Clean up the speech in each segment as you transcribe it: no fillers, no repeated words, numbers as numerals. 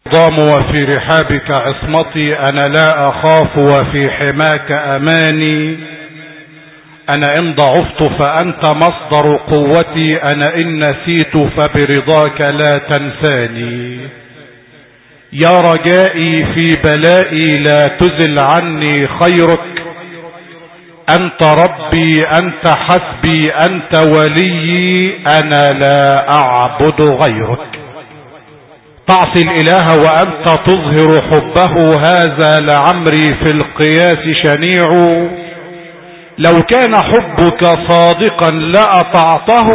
ضام وفي رحابك عصمتي، أنا لا أخاف وفي حماك أماني. أنا إن ضعفت فأنت مصدر قوتي، أنا إن نسيت فبرضاك لا تنساني. يا رجائي في بلائي لا تزل عني خيرك، أنت ربي أنت حسبي أنت وليي، أنا لا أعبد غيرك. تعصي الإله وأنت تظهر حبه، هذا لعمري في القياس شنيع. لو كان حبك صادقا لأطعته،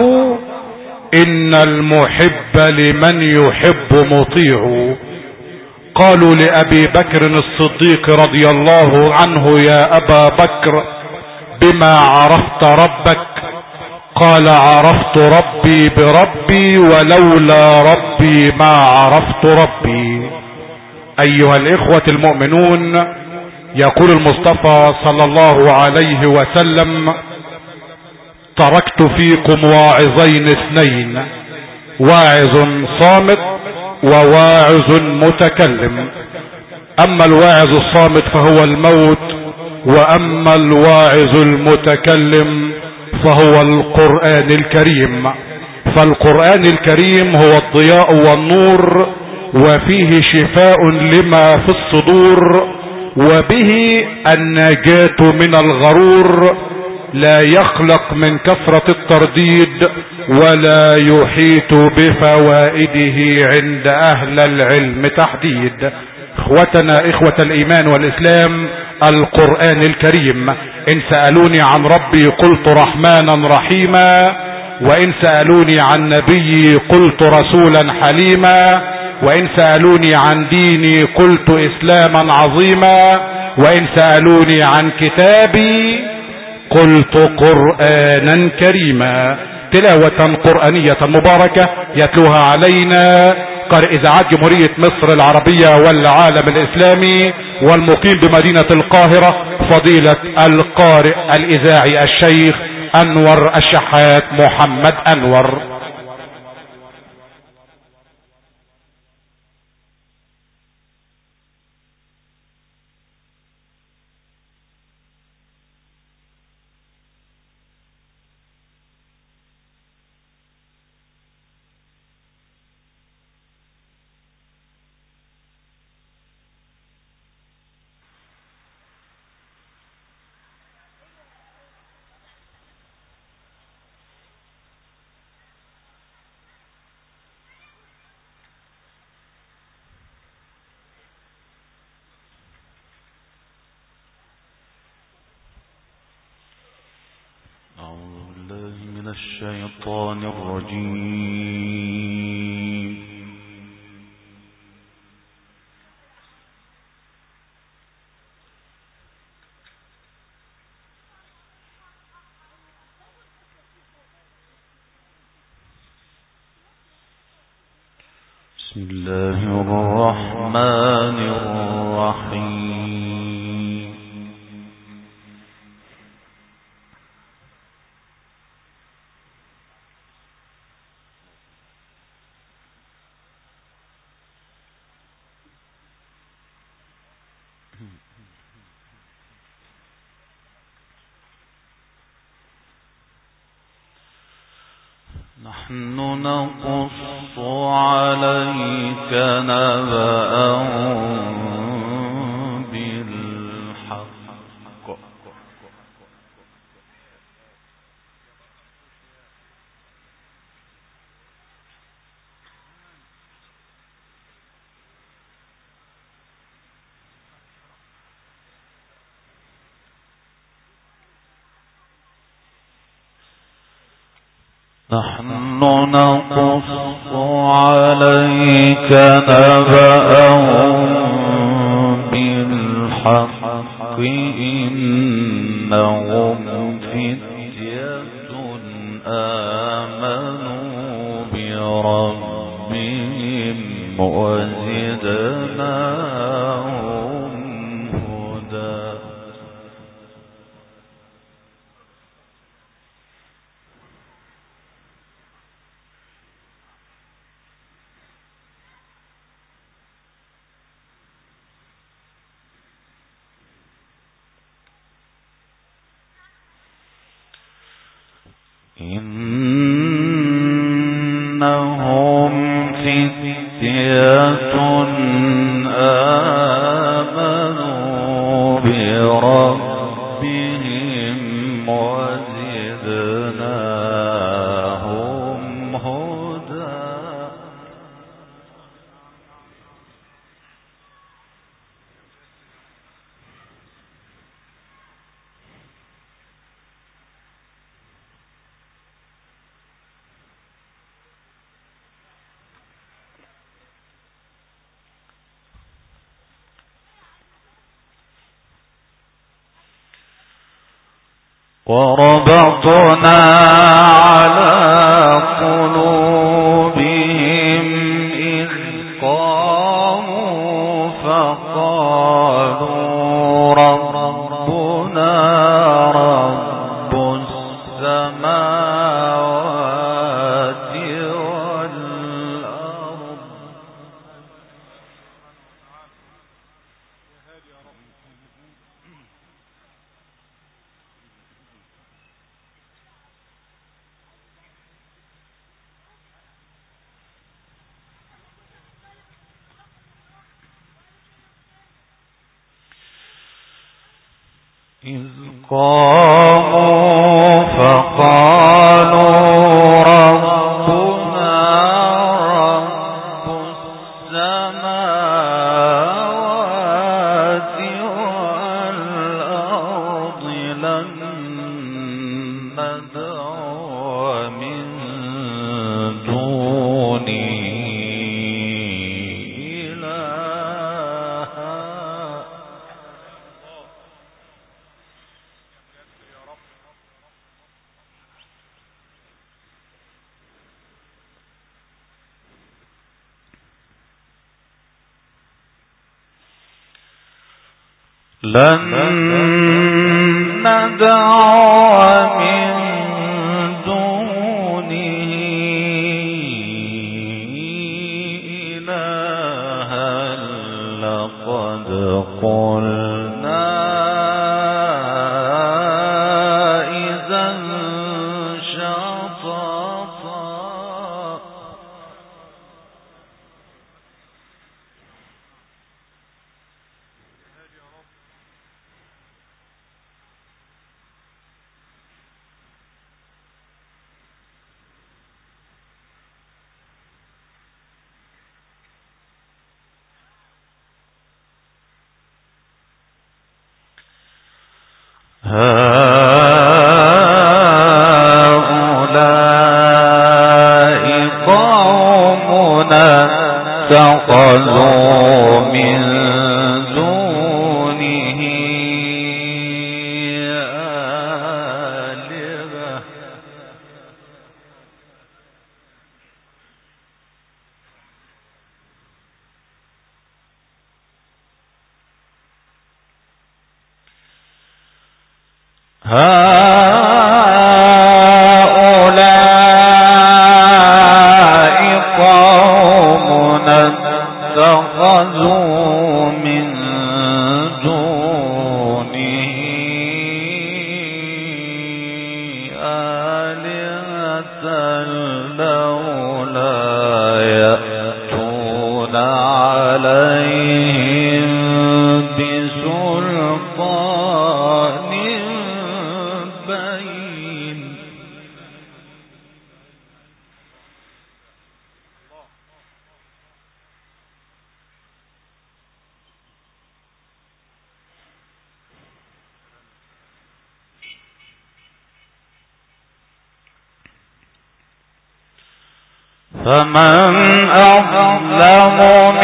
إن المحب لمن يحب مطيع. قالوا لأبي بكر الصديق رضي الله عنه: يا أبا بكر بما عرفت ربك؟ قال: عرفت ربي بربي، ولولا ربي ما عرفت ربي. أيها الإخوة المؤمنون، يقول المصطفى صلى الله عليه وسلم: تركت فيكم واعظين اثنين، واعظ صامت وواعظ متكلم. أما الواعظ الصامت فهو الموت، وأما الواعظ المتكلم فهو القرآن الكريم. فالقرآن الكريم هو الضياء والنور، وفيه شفاء لما في الصدور، وبه النجاة من الغرور. لا يخلق من كثرة الترديد، ولا يحيط بفوائده عند أهل العلم تحديد. اخوتنا اخوة الايمان والاسلام، القرآن الكريم ان سألوني عن ربي قلت رحمانا رحيما، وان سألوني عن نبيي قلت رسولا حليما، وان سألوني عن ديني قلت اسلاما عظيما، وان سألوني عن كتابي قلت قرآنا كريما. تلاوة قرآنية مباركة يتلوها علينا قارئ إذاعات جمهورية مصر العربية والعالم الإسلامي والمقيم بمدينة القاهرة، فضيلة القارئ الإذاعي الشيخ أنور الشحات محمد أنور. الشيطان الرجيم. بسم الله الرحمن الرحيم. نحن نقص عليك نبأهم بالحق نحن نقص عليك نبأهم بالحق إنهم فتية آمنوا بربهم وزدناهم هدى. إنهم فتية آمنوا بربهم وزدناهم هدى. وربطنا على قلوبهم إذ قاموا فقالوا ربنا رب السماوات والأرض. إذ قاموا فقالوا ربنا رب السماوات والأرض لن ندعو من دونه لن ندعو من دونه إلها لقد قلنا إذا شططا. هؤلاء قومنا اتخذوا من دونه آلهة. هؤلاء قومنا اتخذوا من دونه آلهة لولا يأتون عليهم بسلطان بين. فمن أظلم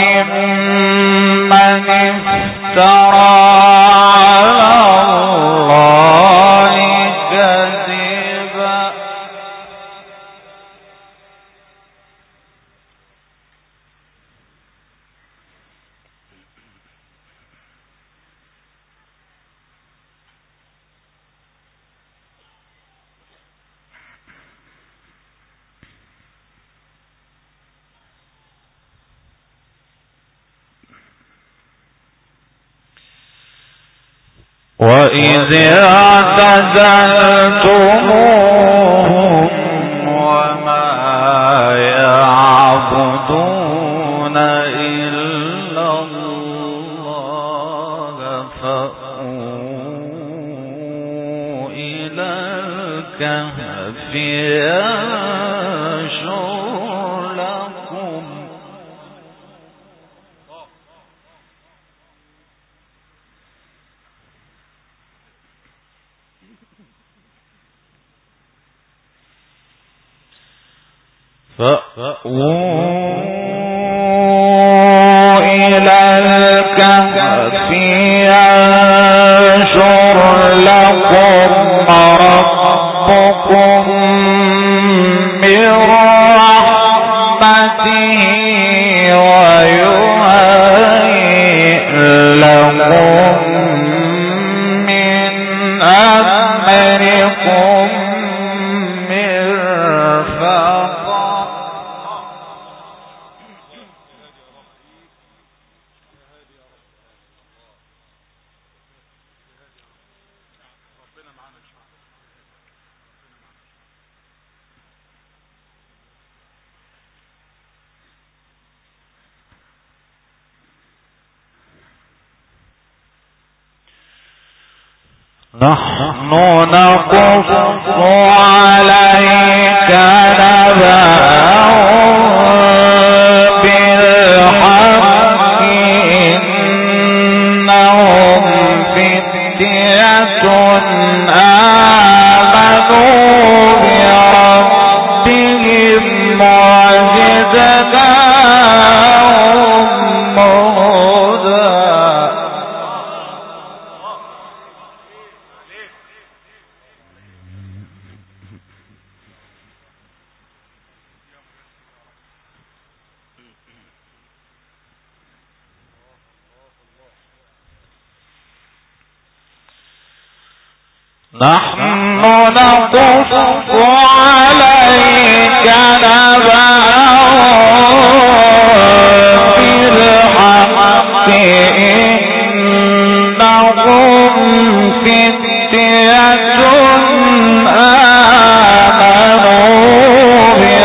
ممن افترى على الله كذبا. وَإِذِ اعْتَزَلْتُمُوهُمْ تعبدون إلا الله فأووا إلى الكهف ينشر لكم إلى الكهف ينشر لكم ربكم من رحمته ويهيئ لكم من أمركم نحن نقص عليك نبأهم بالحق إنهم فتية آمنوا بربهم وزدناهم هدى نحن نقص عليك نبأهم بالحق إنهم فتية آمنوا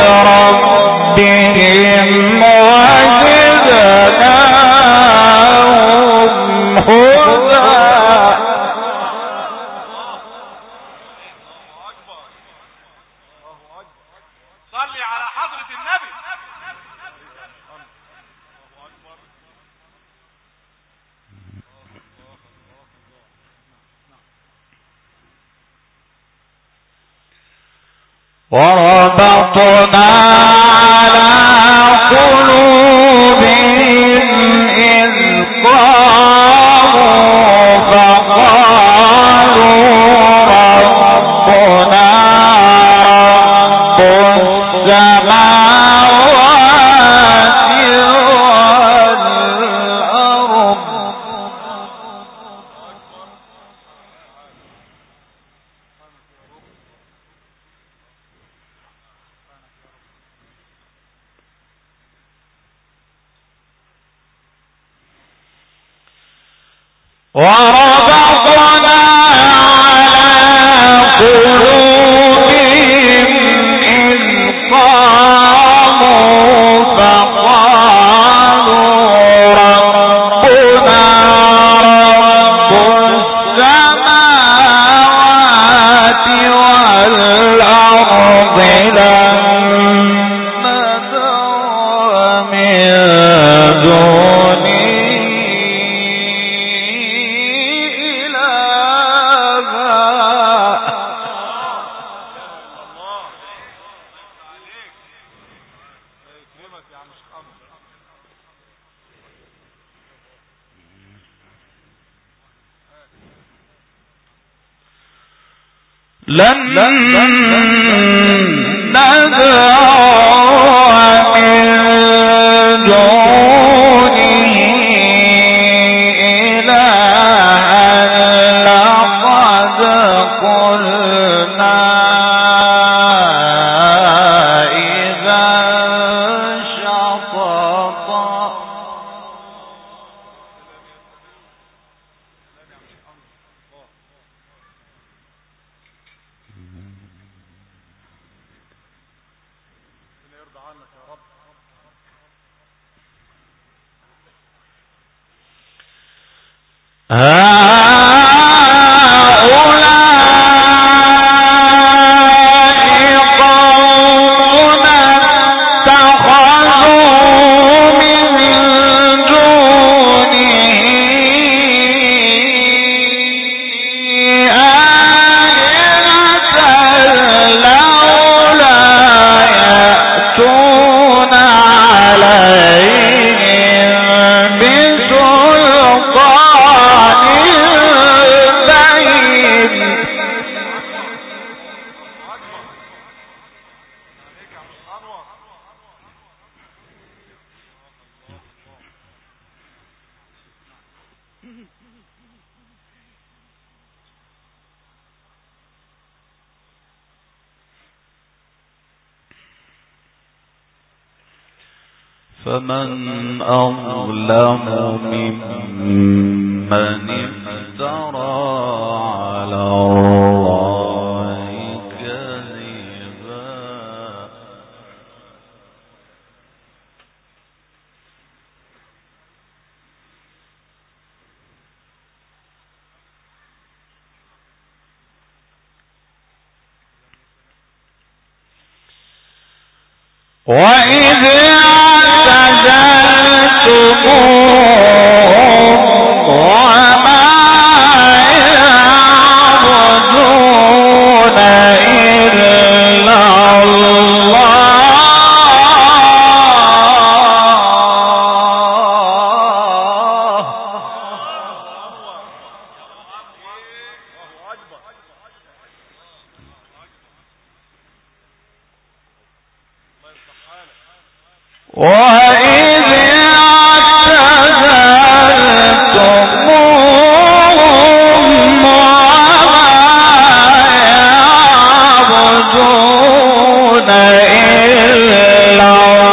بربهم وزدناهم هدى وربطنا على قلوبهم إذ قاموا فقالوا ربنا رب السماوات والأرض وربطنا على قلوبهم إذ قاموا فقالوا ربنا رب السماوات والأرض لن ندعو من دونه لن ندعو من دونه إلها لقد قلنا إذا شططا فمن أظلم ممن افترى على الله كذبا وإذ اعتزلتموهم وما يعبدون إلا وإذ اعتزلتموهم وما يعبدون إلا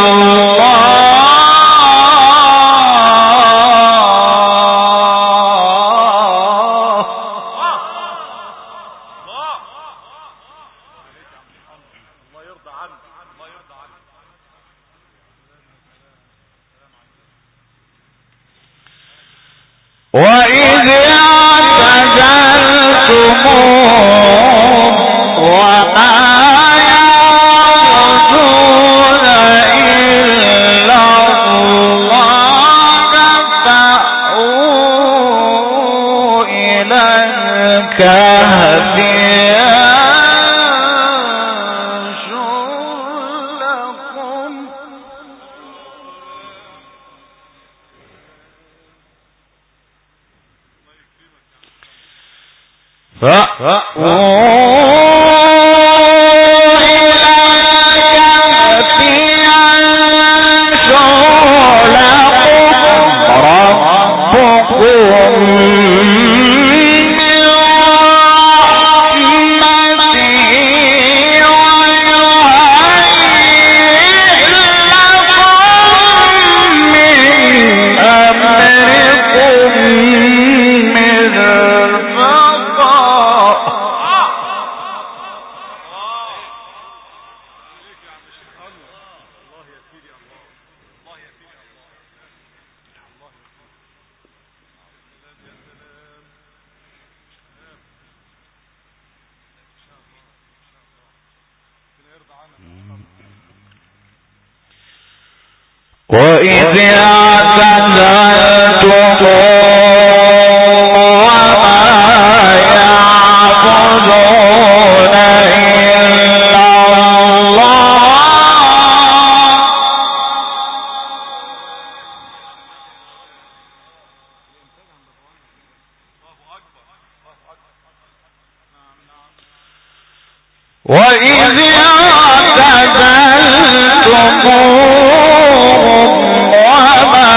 وإذ اعتزلتموهم وما يعبدون إلا الله فأووا إلى الكهف ينشر لكم وإذ اعتزلتموهم وما يعبدون إلا الله وإذ اعتزلتموهم وما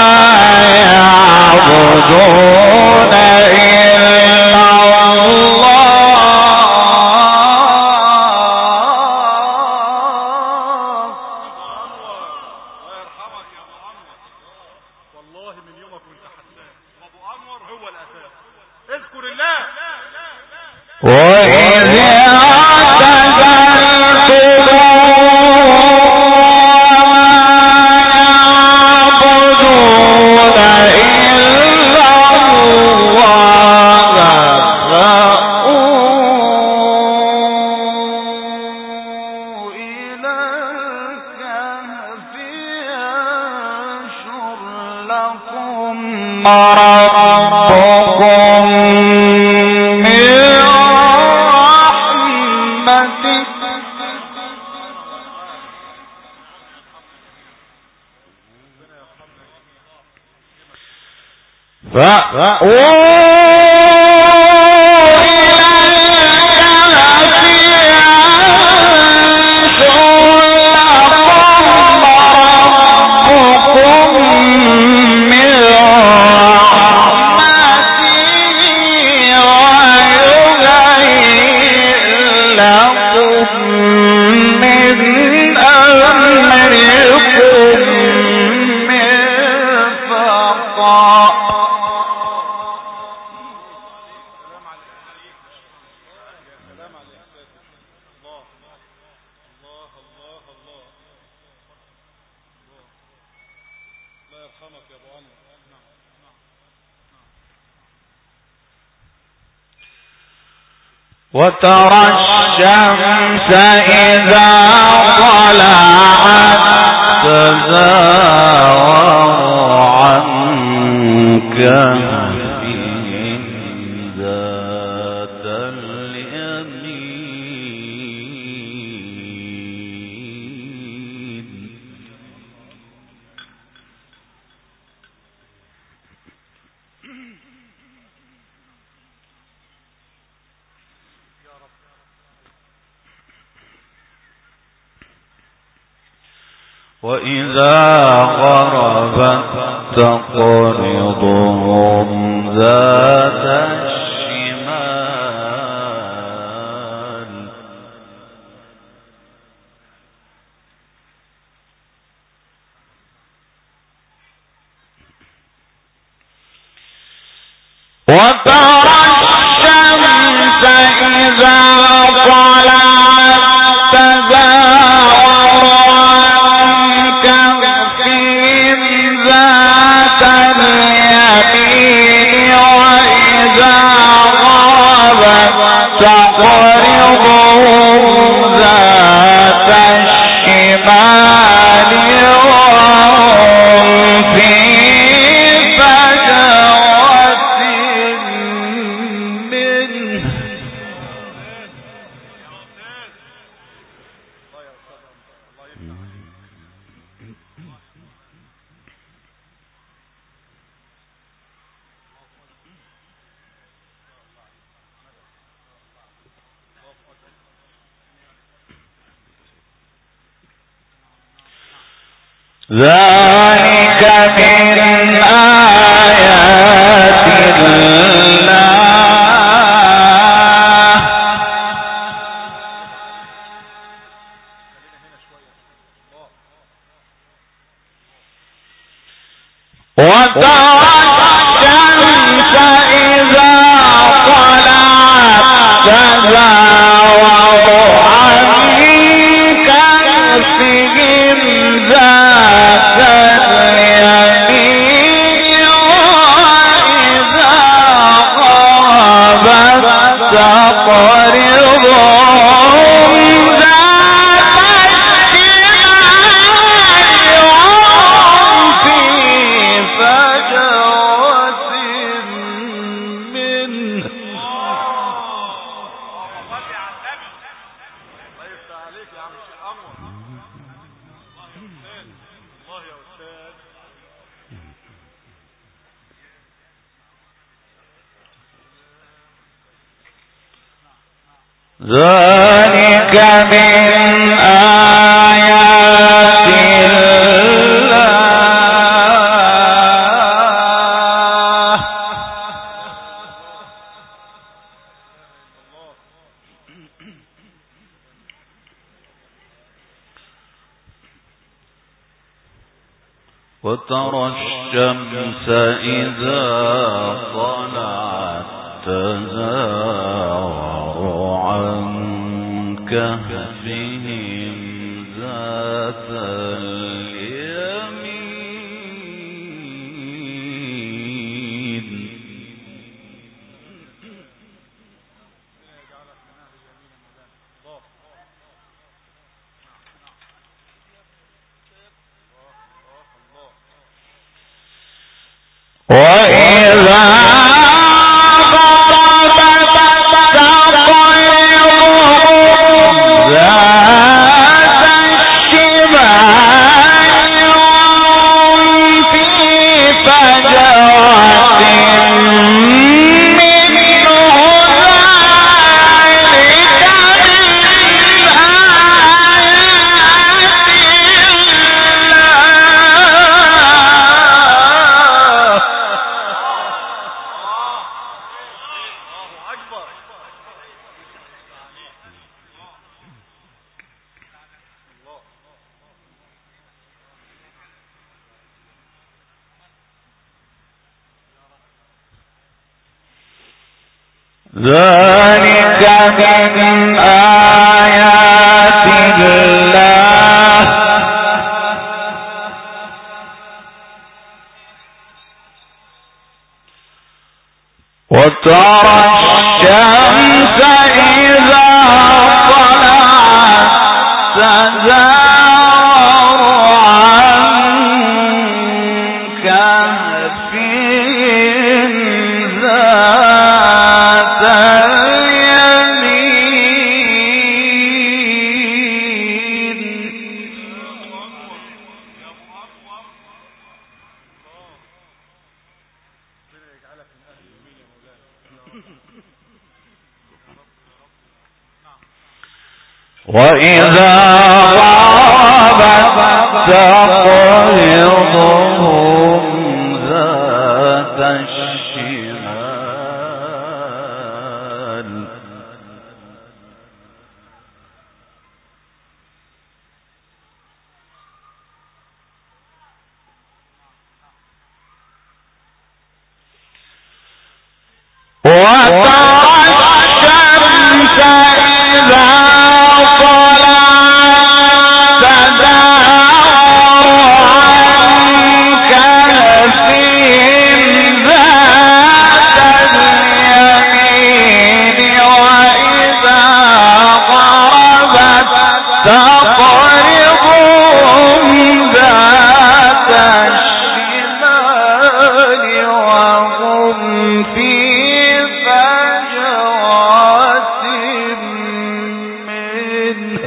يعبدون إلا الله والله من يومك وانت حساس وابو انور هو الاساس اذكر الله وإذ اعتزلتموهم لكم ربكم من رحمته وترى الشمس إذا طلعت تزاور عن كهفهم ذات اليمين وإذا غربت تقرضهم ذات الشمال وترى الشمس إذا طلعت تزاور اليمين وإذا غابت تقرضهم ذات الشمال وهم في فجوة منه ذلك من آيات الله وترى الشمس إذا طلعت تزاور عن كهفهم ذات اليمين وإذا غابت تقرضهم ذات الشمال وهم في فجوة منه ذلك من آيات الله وترى الشمس إذا طلعت تزاور عن كهفهم ذات اليمين ذلك من آيات الله وترى الشمس إذا طلعت تزاور عن كهفهم ذات اليمين وإذا غابت تقرضهم ذات الشمال وترى الشمس إذا طلعت تزاور عن كهفهم ذات اليمين وإذا غربت تقرضهم ذات الشمال وهم في فجوة منه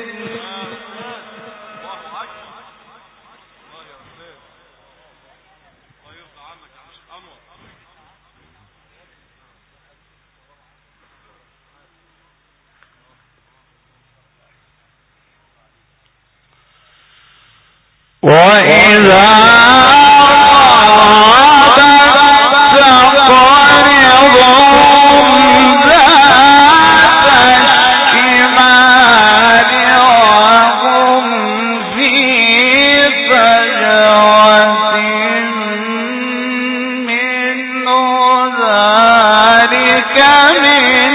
وإذا غابت تقرضهم ذات الشمال وهم في فجوة منه ذلك من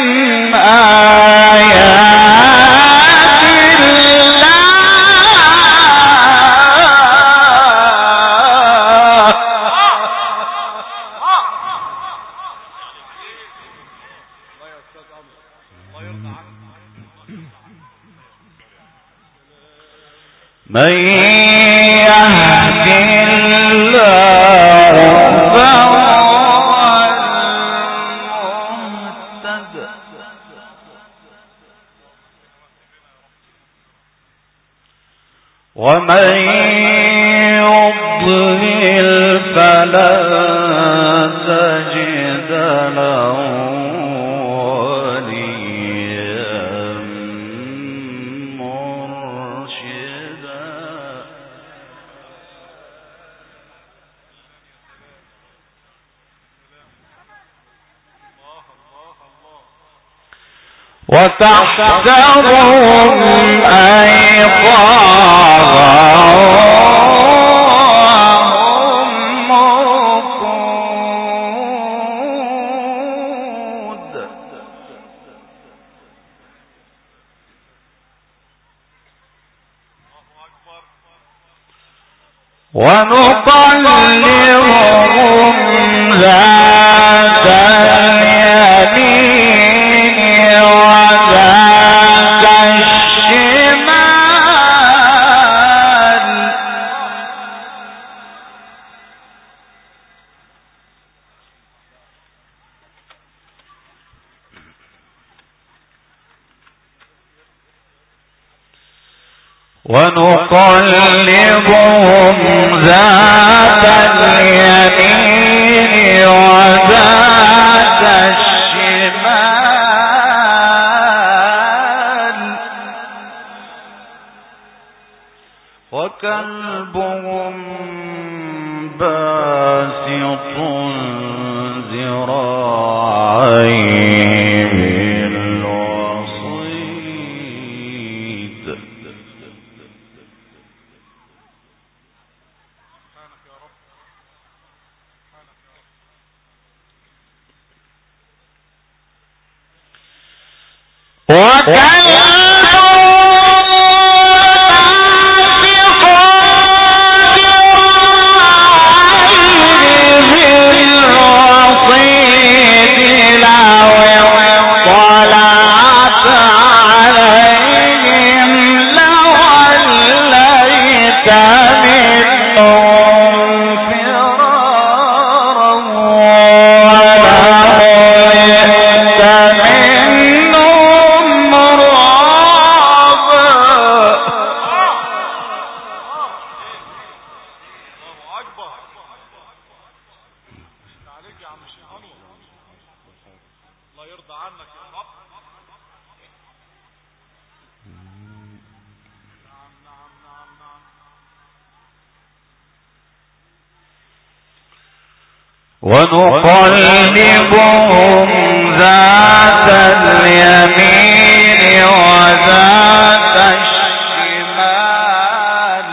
آيات من يهد الله فهو المهتد ومن يضلل فلن تجد له وليا مرشدا وتحسبهم أيقاظا وهم رقود ونقلبهم ذات اليمين وذات الشمال ونقلبهم ذات اليمين وذات الشمال وكلبهم باسط ذراعيه بالوصيد ونقلبهم ذات اليمين وذات الشمال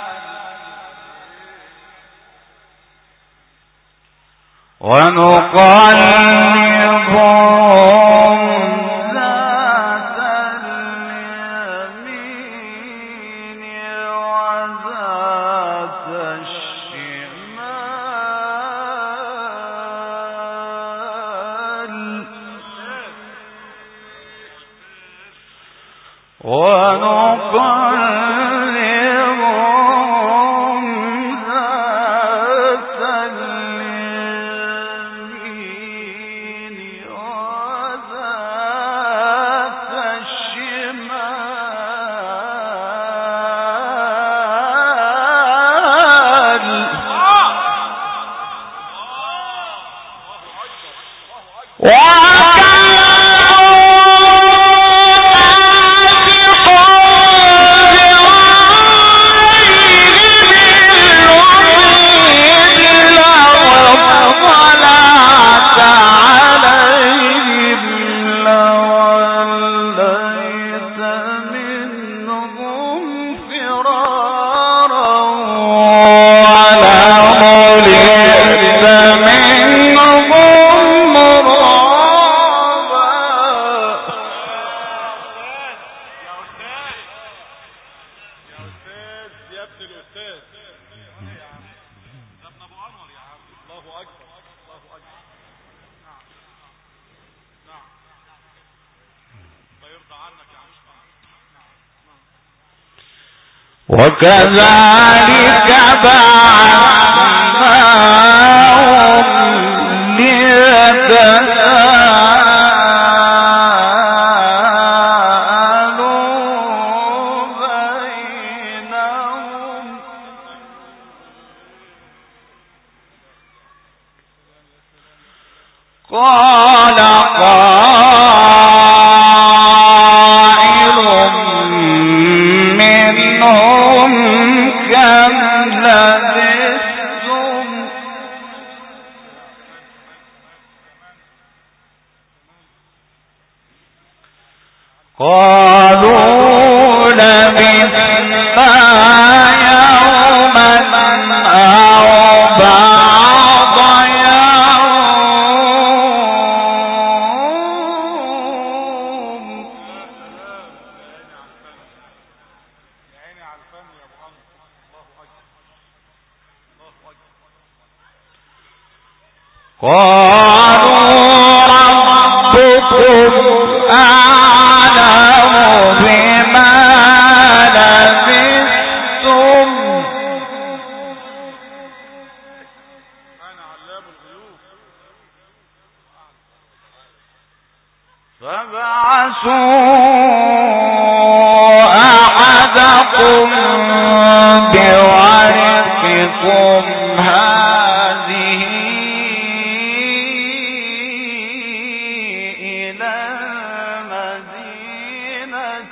وكذلك بعثناهم ليتساءلوا بينهم قال قالوا لبثنا يوما أو بعض يوم قالوا ربكم أعلم بما لبثتم فابعثوا أحدكم بورقكم هذه إلى المدينة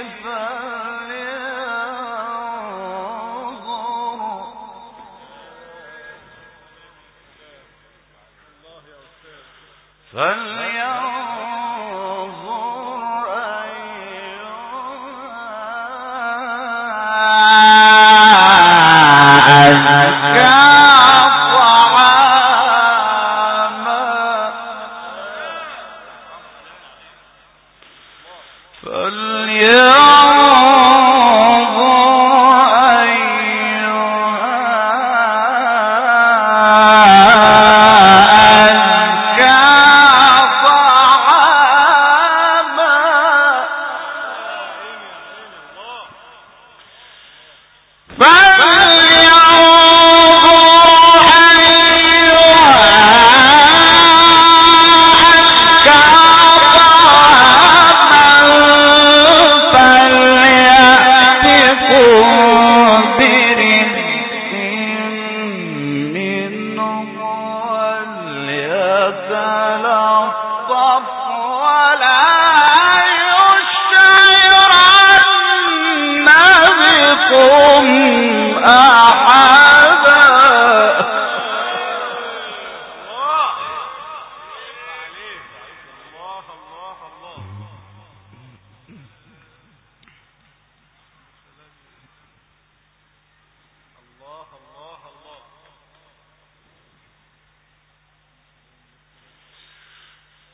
فلينظر أيها أزكى طعاما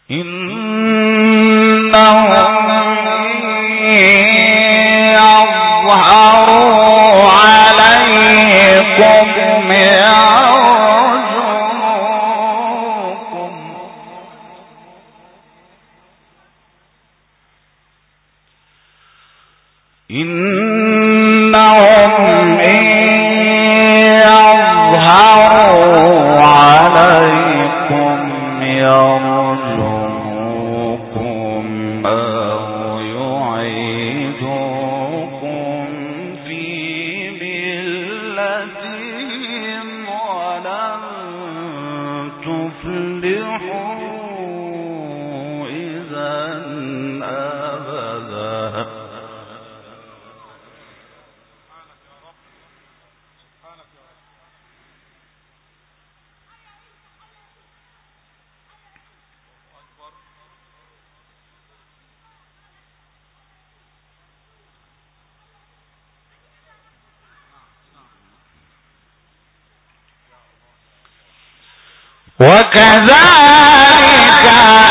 وكذلك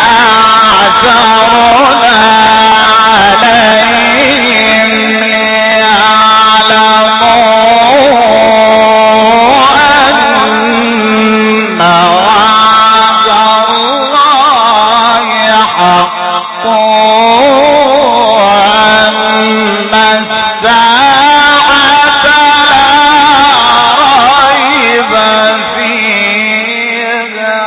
أعثرنا عليهم ليعلموا أن وعد الله حق وأن الساعة لا ريب فيها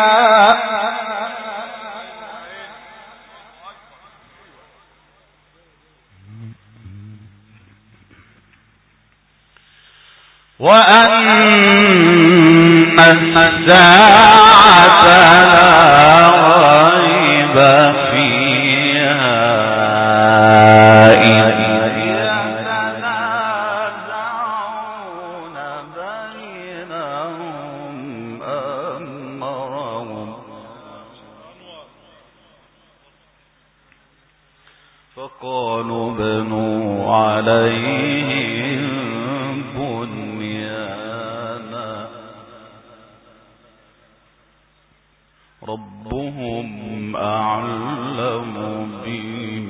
وأن الساعة لا ريب فيها إذ يتنازعون بينهم أمرهم فقالوا بنوا عليهم بنيانا ربهم أعلم بهم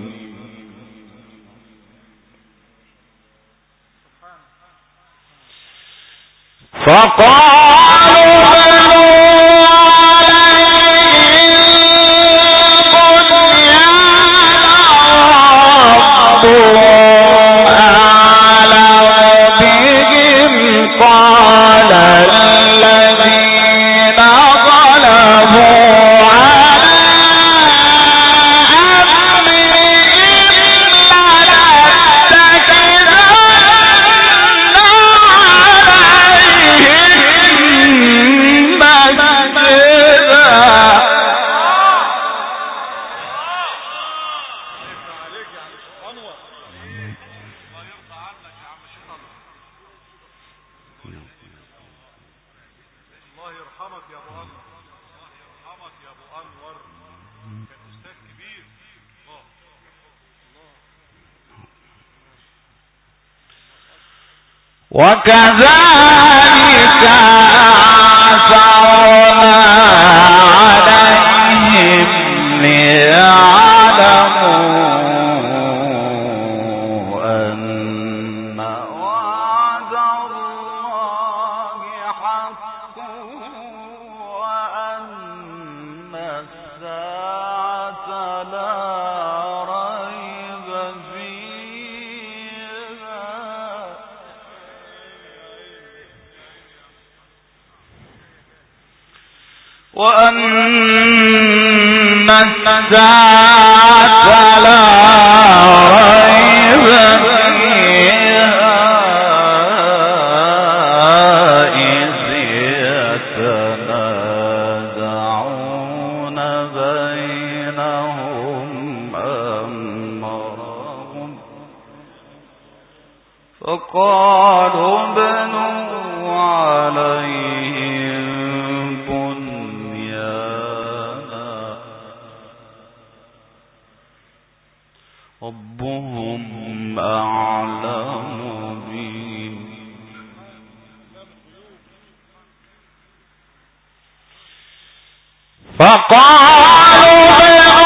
فقالوا بنوا قال الذين غلبوا على أمرهم لنتخذن عليهم مسجدا الله يرحمك يا ابو انور، الله يرحمك يا ابو انور، كان استاذ كبير. الله وكذلك أعثرنا عليهم ليعلموا أن وعد الله حق وأن الساعة لا ريب فيها وأن الساعة لا ريب فيها إذ يتنازعون بينهم أمرهم فقالوا بنوا عليهم بنيانا ربهم أعلم بهم فقالوا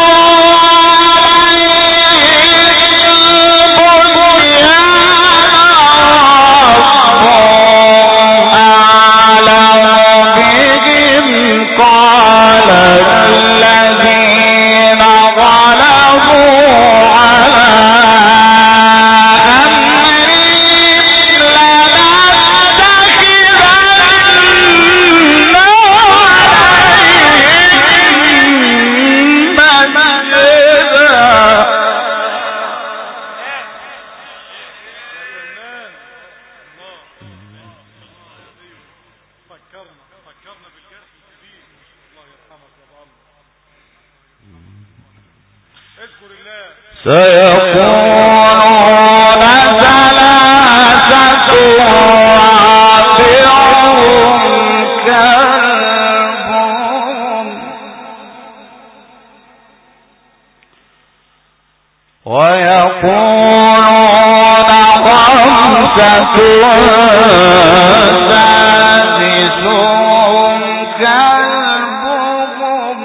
فكرنا بالجرح الكبير. الله يرحمك يا ابو الله. اذكر الله. سيقولون ثلاثة رابعهم كلبهم ويقولون خمسة سادسهم كلبهم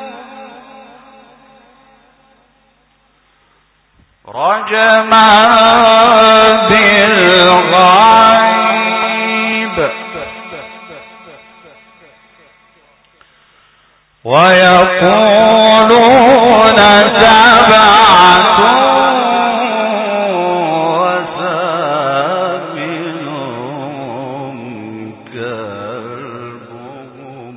رجما بالغيب ويقولون سبعة وثامنهم كلبهم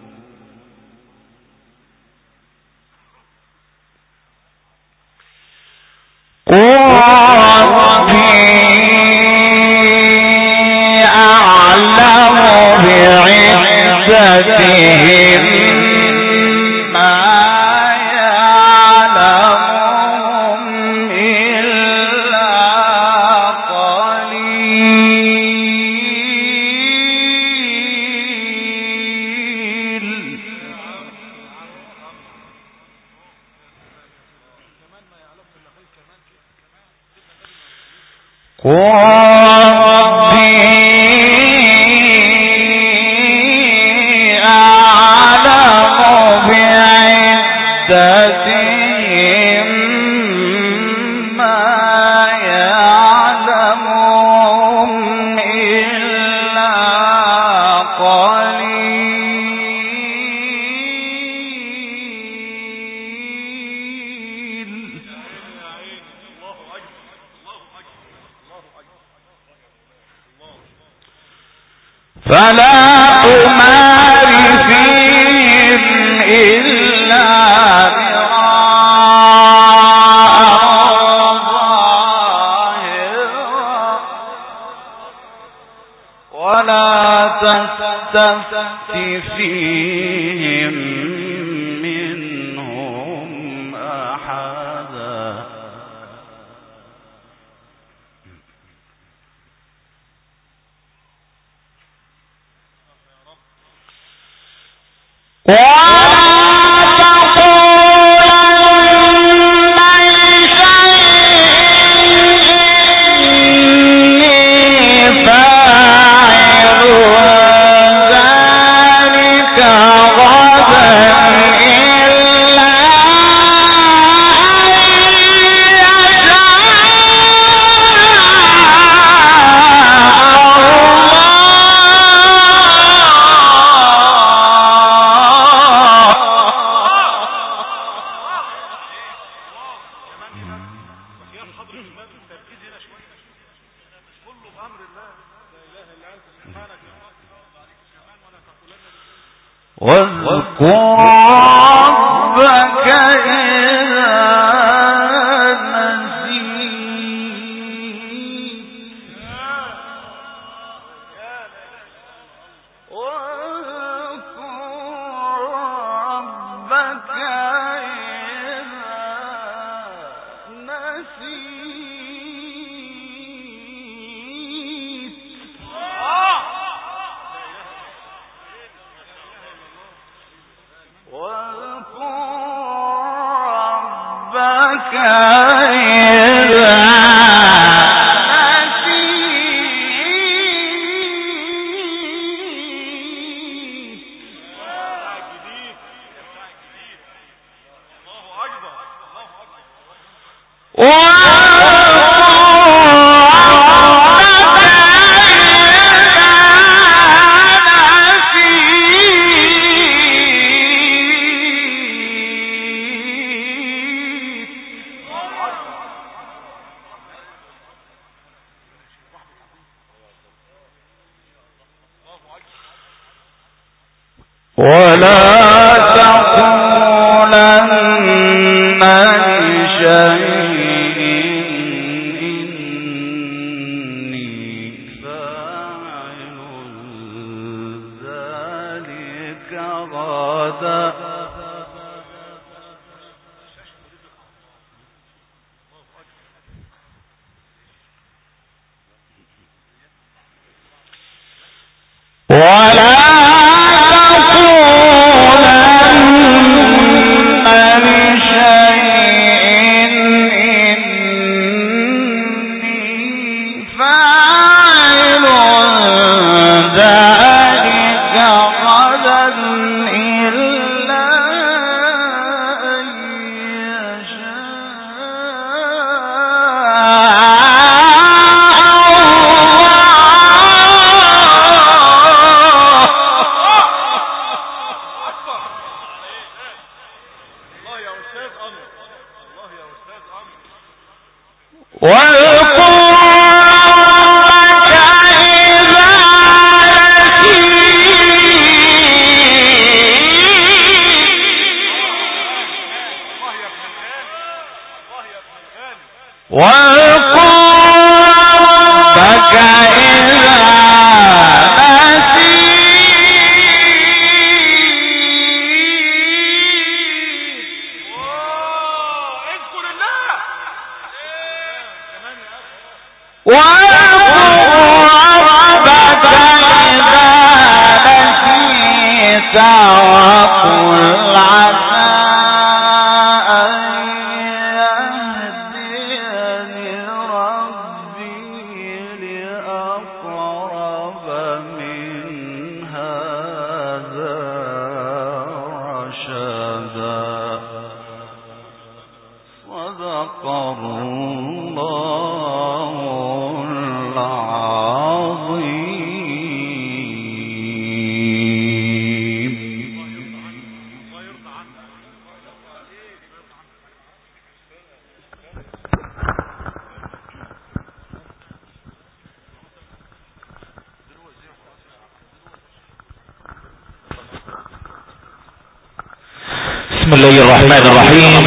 قل ربي أعلم بعزتهم ما يعلمهم إلا قليل قل ربي أعلم بعدتهم ما يعلمهم إلا قليل فلا تمار فيهم إلا مراء ظاهرا ولا تستفت فيهم منهم أحدا واذكر ربك إذا نسيت واذكر ربك إذا نسيت ربك إذا ولا تقولن لشيء إني فاعل ذلك غدا ولا بسم الله الرحمن الرحيم.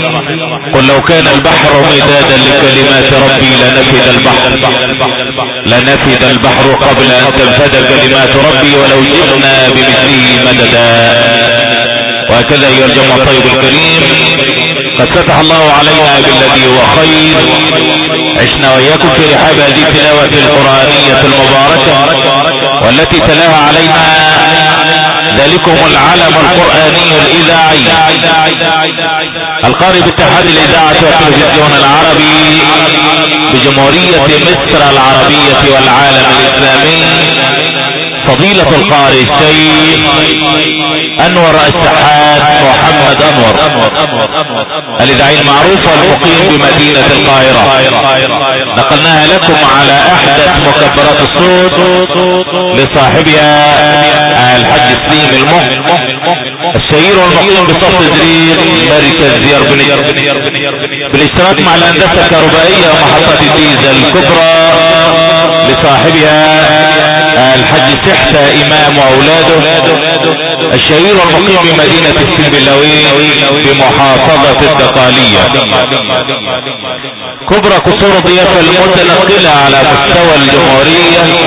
قل لو كان البحر مدادا لكلمات ربي لنفد البحر قبل ان تنفد كلمات ربي ولو جئنا بمثله مددا. وهكذا ايها الجمع الطيب الكريم، قد فتح الله علينا بالذي هو خير. عشنا واياكم في رحاب هذه التلاوة القرآنية المباركة، والتي تلاها علينا ذلكم العلم القرآني الإذاعي القارئ باتحاد الإذاعة والتلفزيون العربي بجمهورية مصر العربية والعالم الإسلامي، فضيلة القارئ الشيخ أنور الشحات محمد أنور، الإذاعي المعروف والمقيم بمدينة القاهرة. نقلناها لكم على أحدث مكبرات الصوت لصاحبها الحاج سليم المهم الشهير والمقيم بصف زرير مركز ديار بنير، بالاشتراك مع الهندسة الكهربائية ومحطة الديزل الكبرى لصاحبها الحاج سحتة إمام وأولاده الشهير والمقيم بمدينة السنبلاوي بمحافظة الدقالية. كبرى قصور ضيافة المتنقلة على مستوى الجمهورية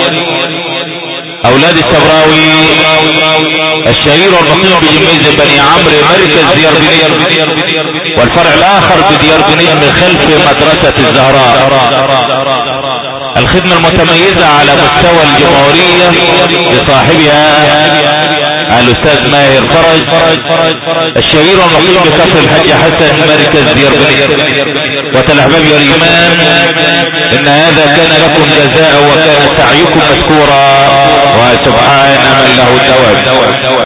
أولاد الشبراوي الشهير والمقيم بجميز بني عمرو مركز ديار بنير، والفرع الآخر بديار بنير من خلف مدرسة الزهراء. الخدمة المتميزة على مستوى الجمهورية لصاحبها الأستاذ ماهر فرج الشهير والمقيم بكفر الحاج حسن مركز ديار بنير. وتلحباب يا الإيمان، إن هذا كان لكم جزاء وكان سعيكم مشكورا، وسبحان من له الثواب.